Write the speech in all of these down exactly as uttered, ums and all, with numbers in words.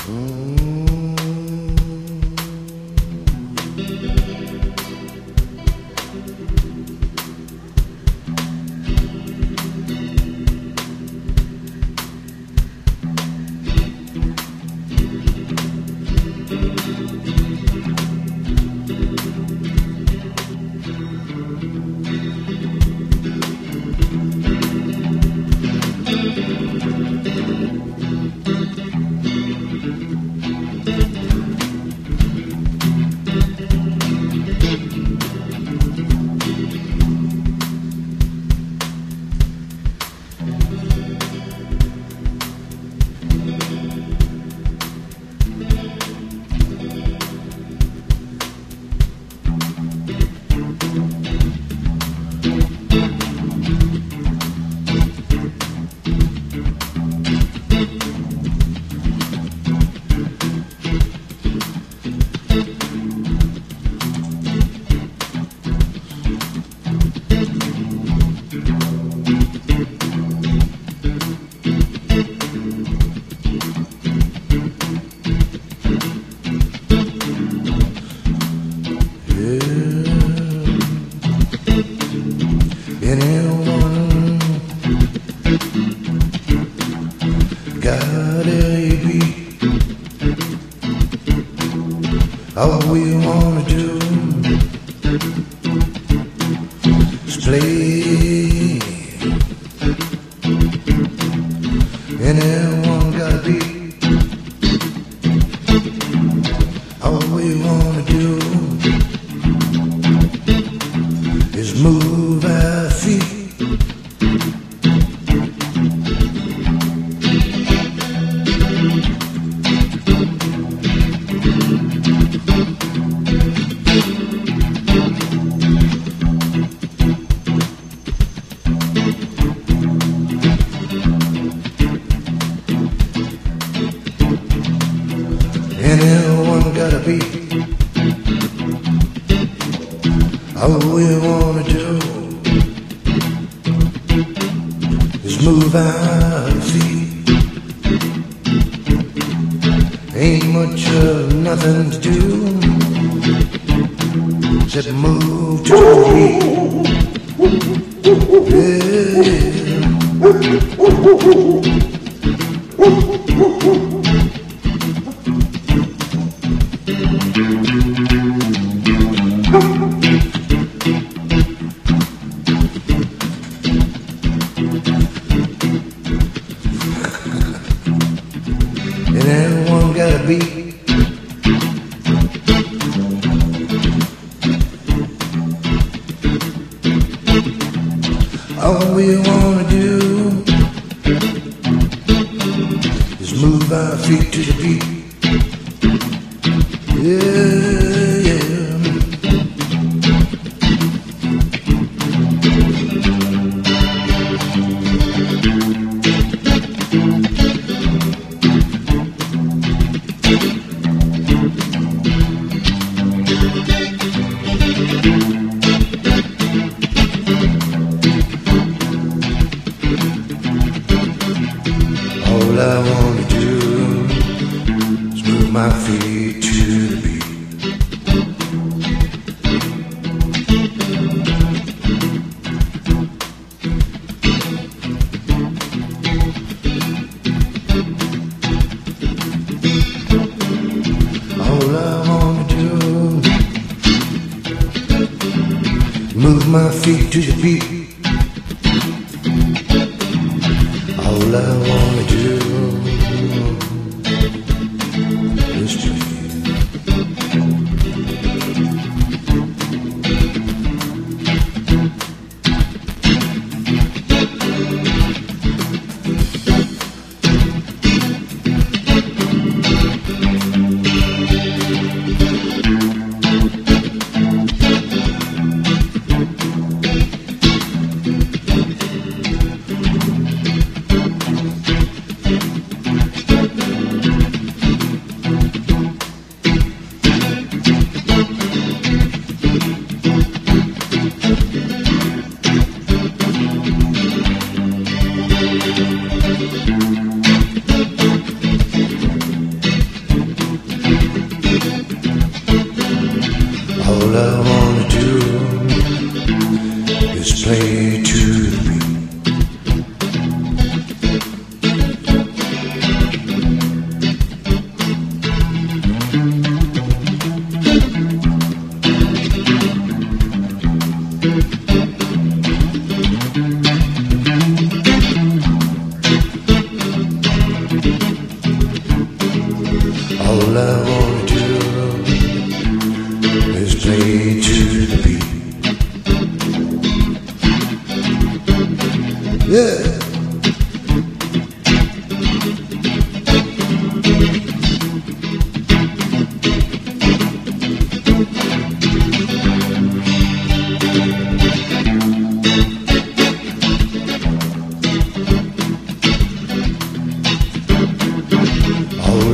Anyone got a beat? All we wanna do is play. Anyone got a beat? All we wanna do is move our feet. Anyone got a beat? All we wanna do is move our feet. Ain't much of nothing to do except move to the beat. Yeah. And anyone got a beat? All we wanna do is move our feet to the beat. Yeah, yeah. All I wanna do is move my feet to the beat. All I wanna do is move my feet to the beat. All I wanna do is play.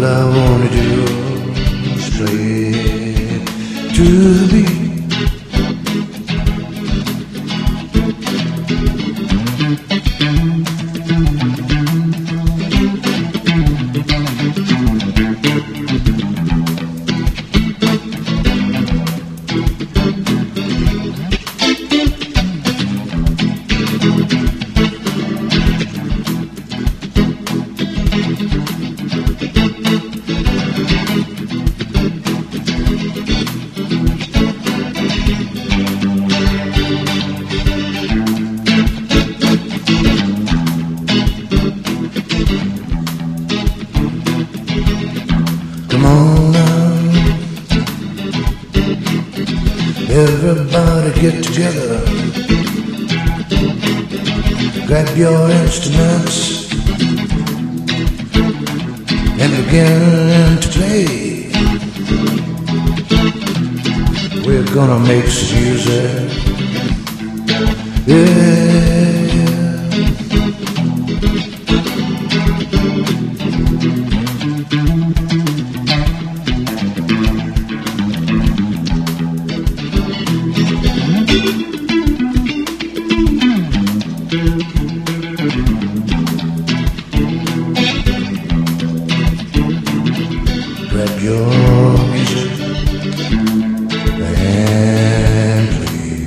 I wanna do is play it to the beat. Come on now, everybody get together, grab your instruments and begin to play. We're gonna make some music, yeah. Grab your music and play.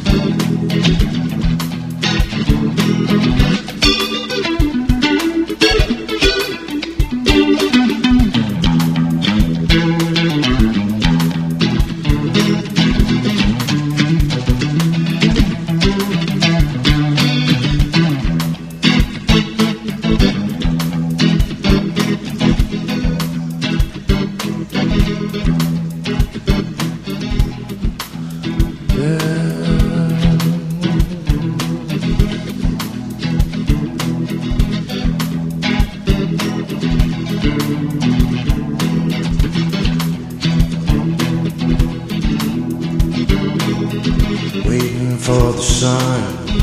Waiting for the sun,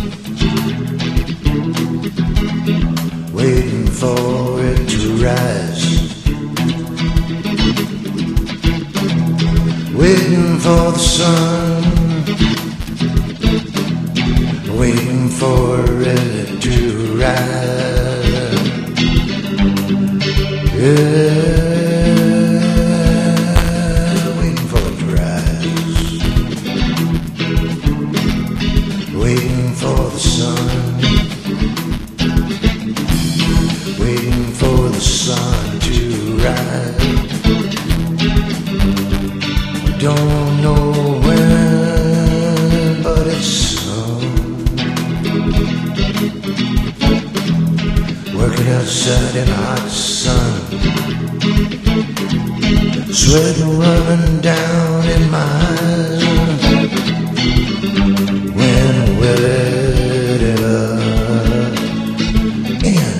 waiting for it to rise, waiting for the sun, waiting for it to rise, yeah. Waiting for the sun, waiting for the sun to rise. Don't know when, but it's soon. Working outside in the hot sun, sweat running down in my eyes. When will it ever end?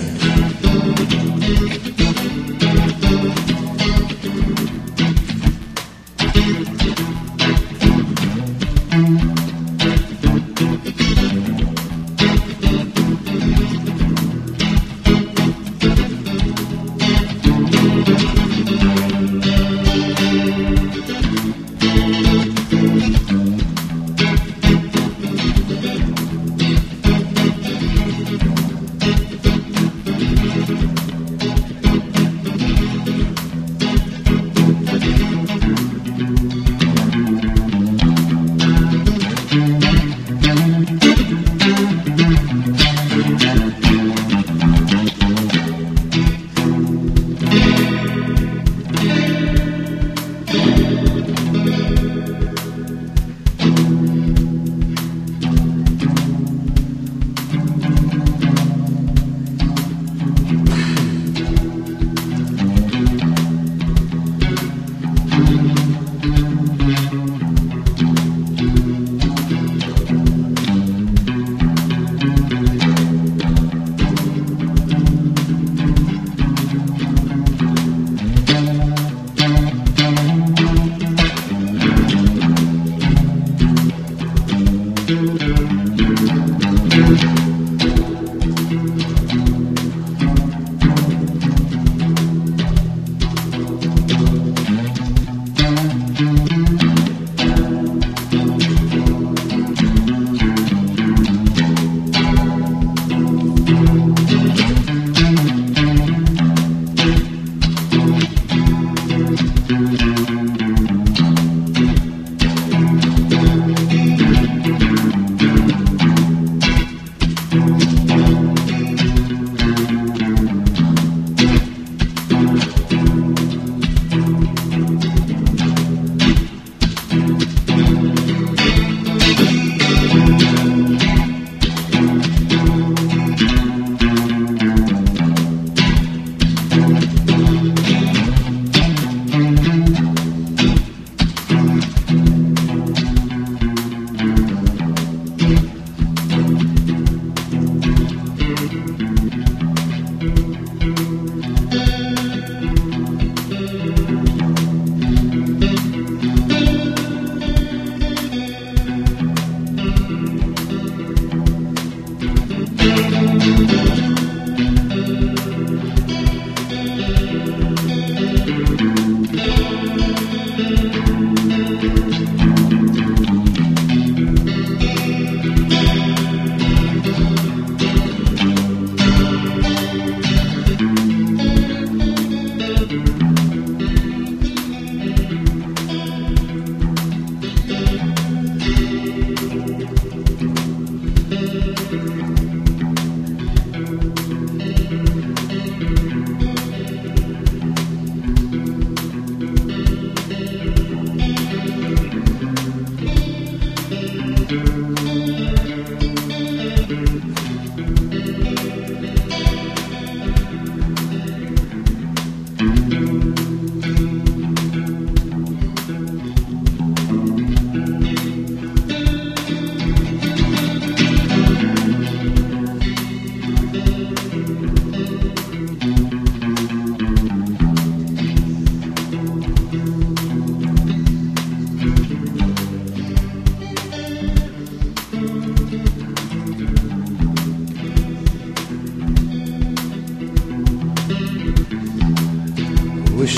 Wish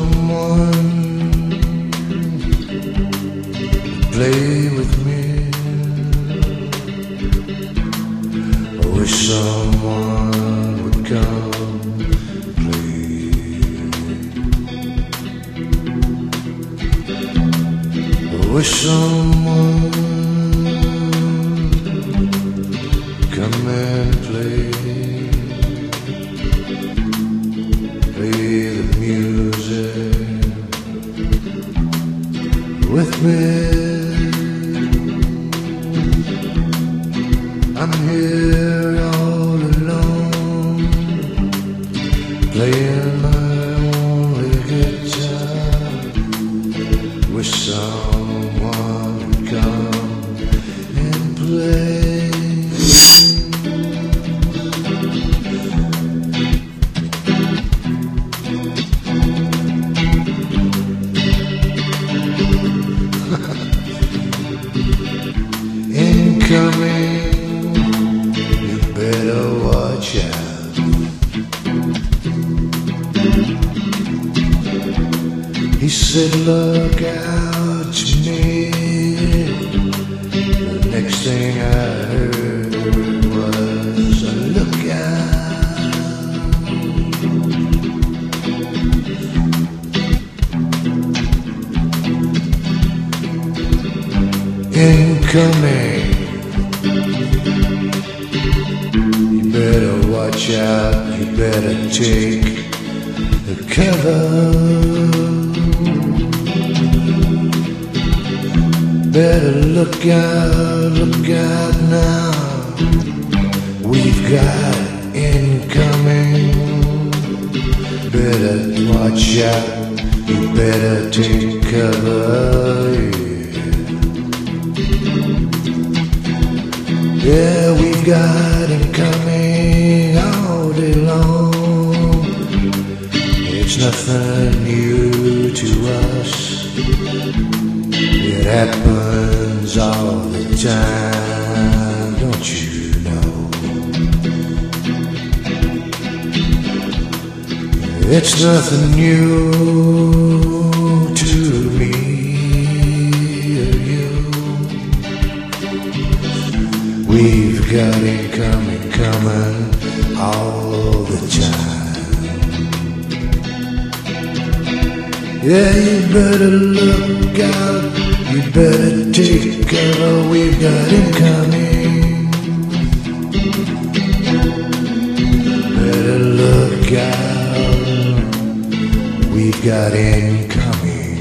someone would play with me. I wish someone would come play. I wish someone would come and play. Play the music with me. I'm here all alone, playing my only guitar. Wish someone would come and play. Incoming, you better watch out. He said, look out to me. The next thing I heard was a look out. Incoming, you better watch out, you better take the cover. Better look out, look out now. We've got incoming. Better watch out, you better take cover. Yeah, we've got him coming all day long. It's nothing new to us. It happens all the time, don't you know? It's nothing new to me or you. We've got it coming, coming all the time. Yeah, you better look out, you better take cover. We've got him coming. Better look out, we've got incoming.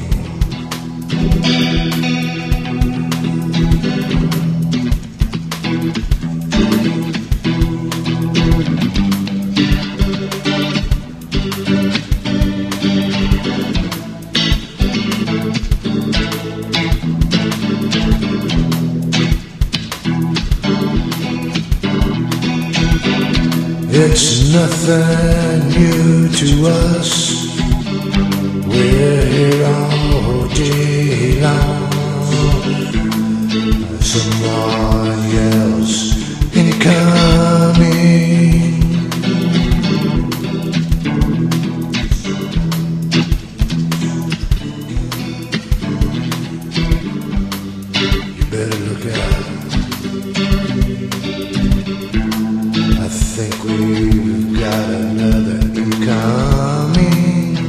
It's nothing new to us. We're here all day long. Someone yells, incoming. You better look out. I think we've got another incoming.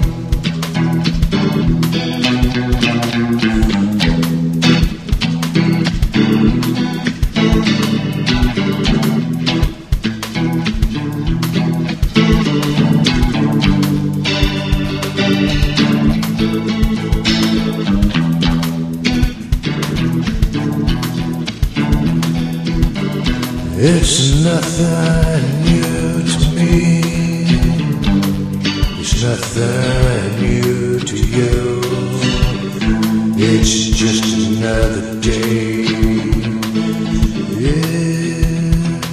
It's nothing new to me. It's nothing new to you. It's just another day. Yeah.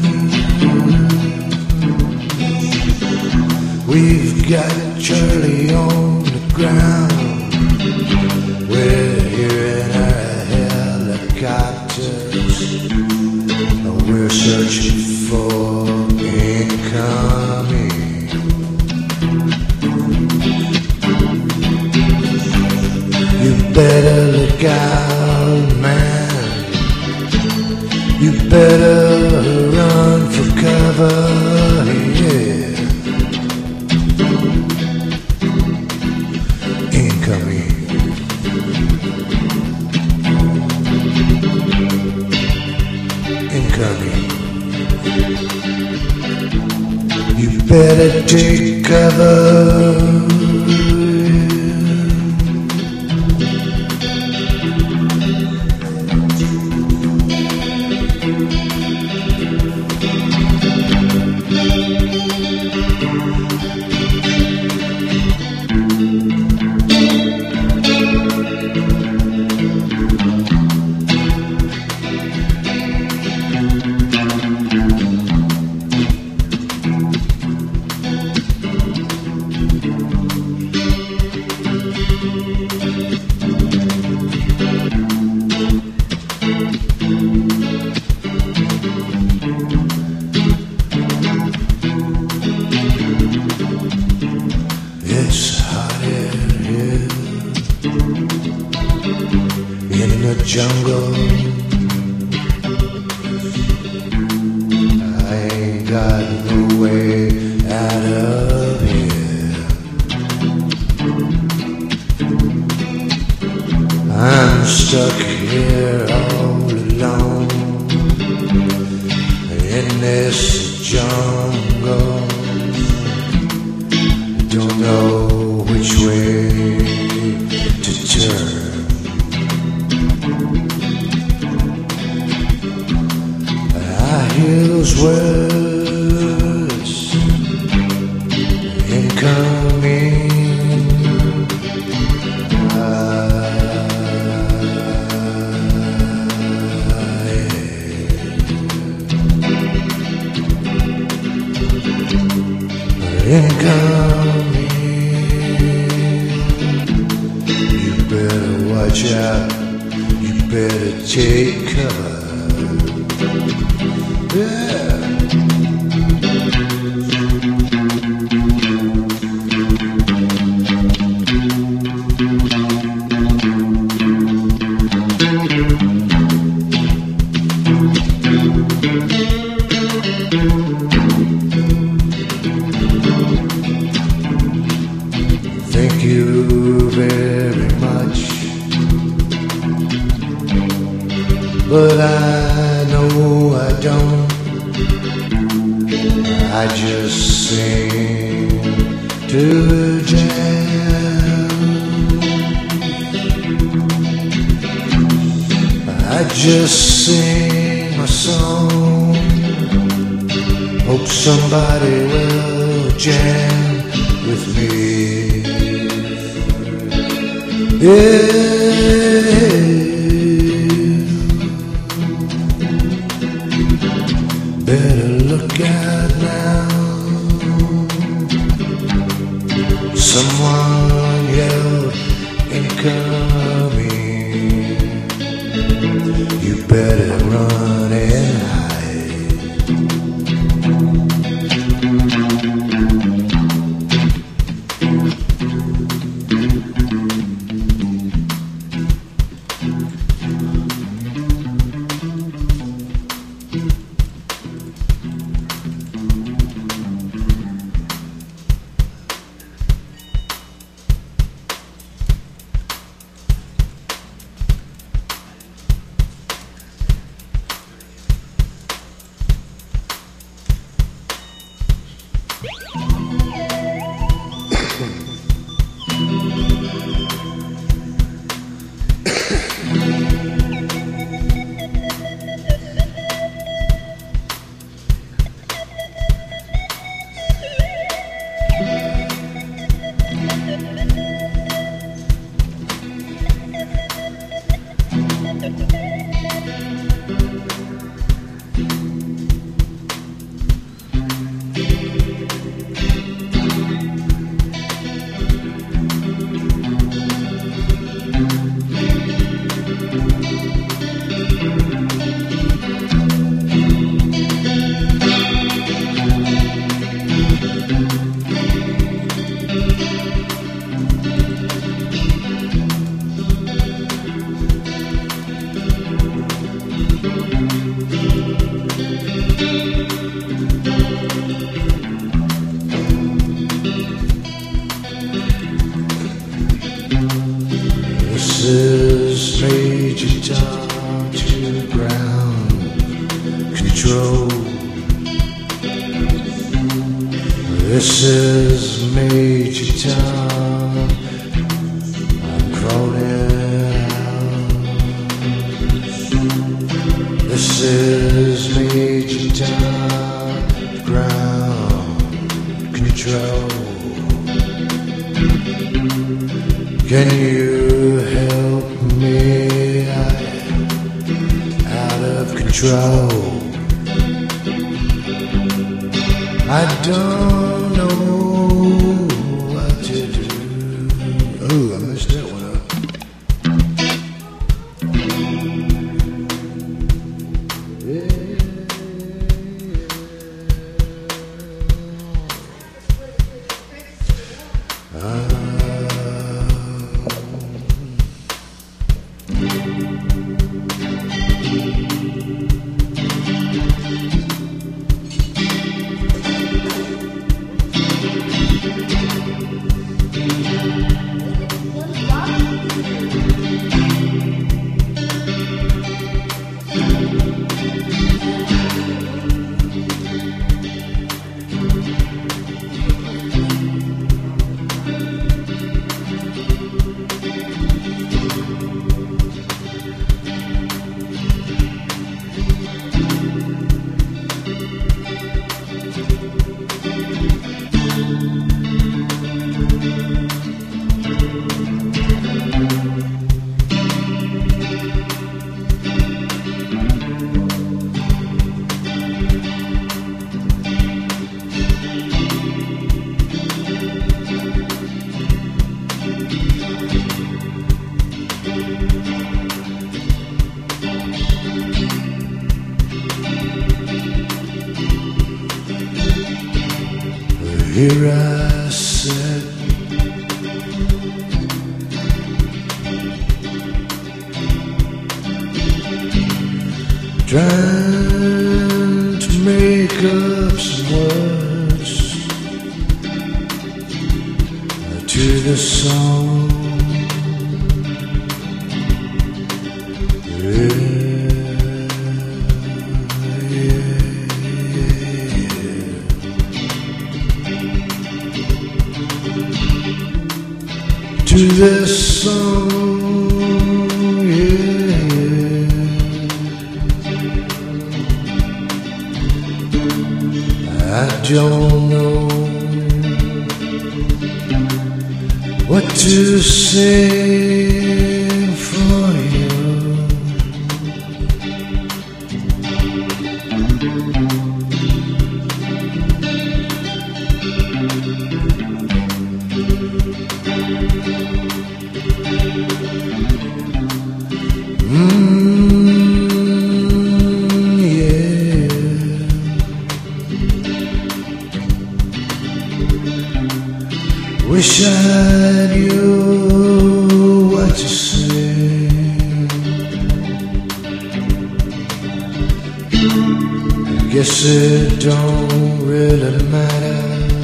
We've got Charlie on the ground. We're here in our helicopters. We're searching for incoming. You better look out, man. You better run for cover, yeah. Incoming. Incoming. You better take cover. It's hot in here in the jungle. I ain't got no way out of here. I'm stuck here all alone in this jungle. Don't know which way to turn. I hear those words, incoming. Ah, yeah. Incoming. Watch out, you better take cover. Yeah. Thank you very much. But I know I don't. I just sing. to a jam. I just sing my song, hope somebody will jam with me. Yeah. Better look out now. Someone yelled incoming. You better run and hide. This is Major Tom to ground control. This is Major Tom, I'm crawling out. This is Major Tom, ground control. Can you help me? I'm out of control. I don't know what to do. Oh, I messed that one up. Yeah. Uh, Here I sit, trying to make up some words to the song. Yeah. to this song, yeah. I don't know what to sing for you. Mm, yeah. Wish I knew what to say. I guess it don't really matter.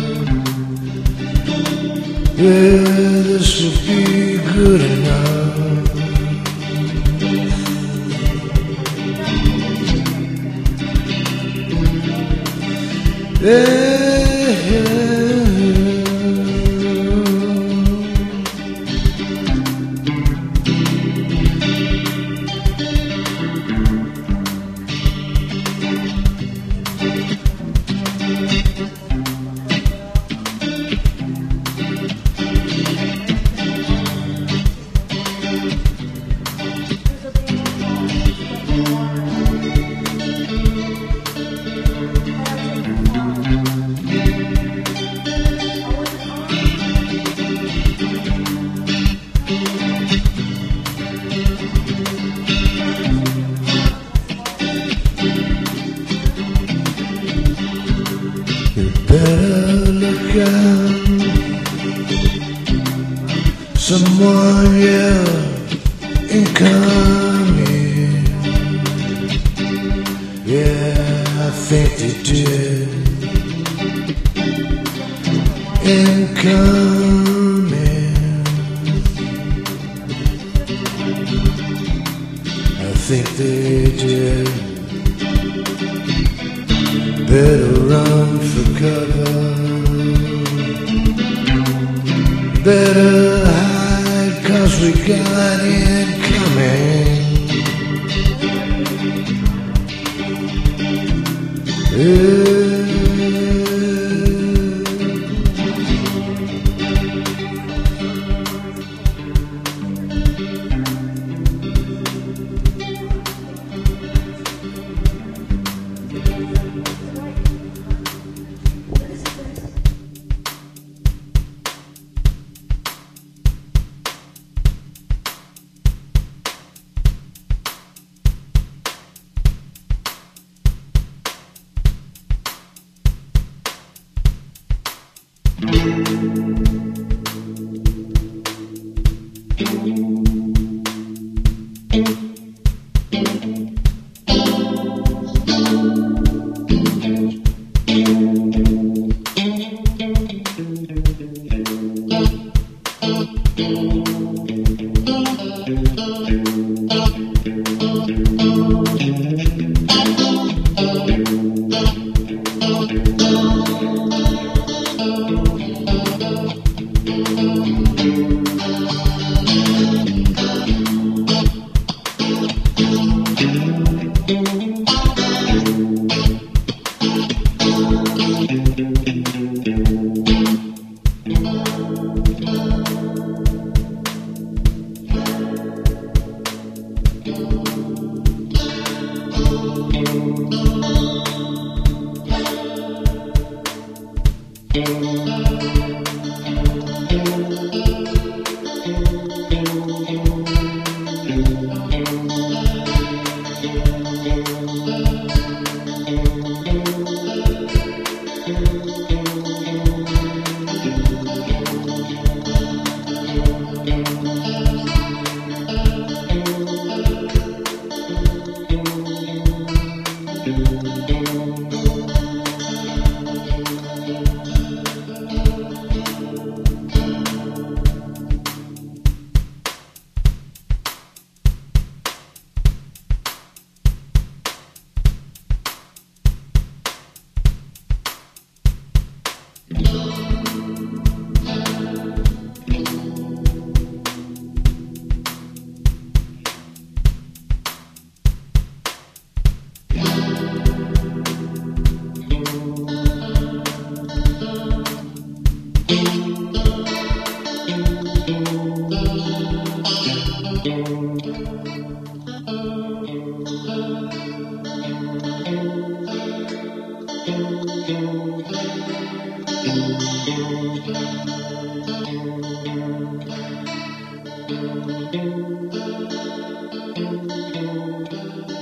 Yeah, this will be good enough. Yeah. You better look out, someone, yeah, incoming. Yeah, I think they did. Incoming. I think they did. Better run for cover. Better hide, 'cause we got incoming. Yeah.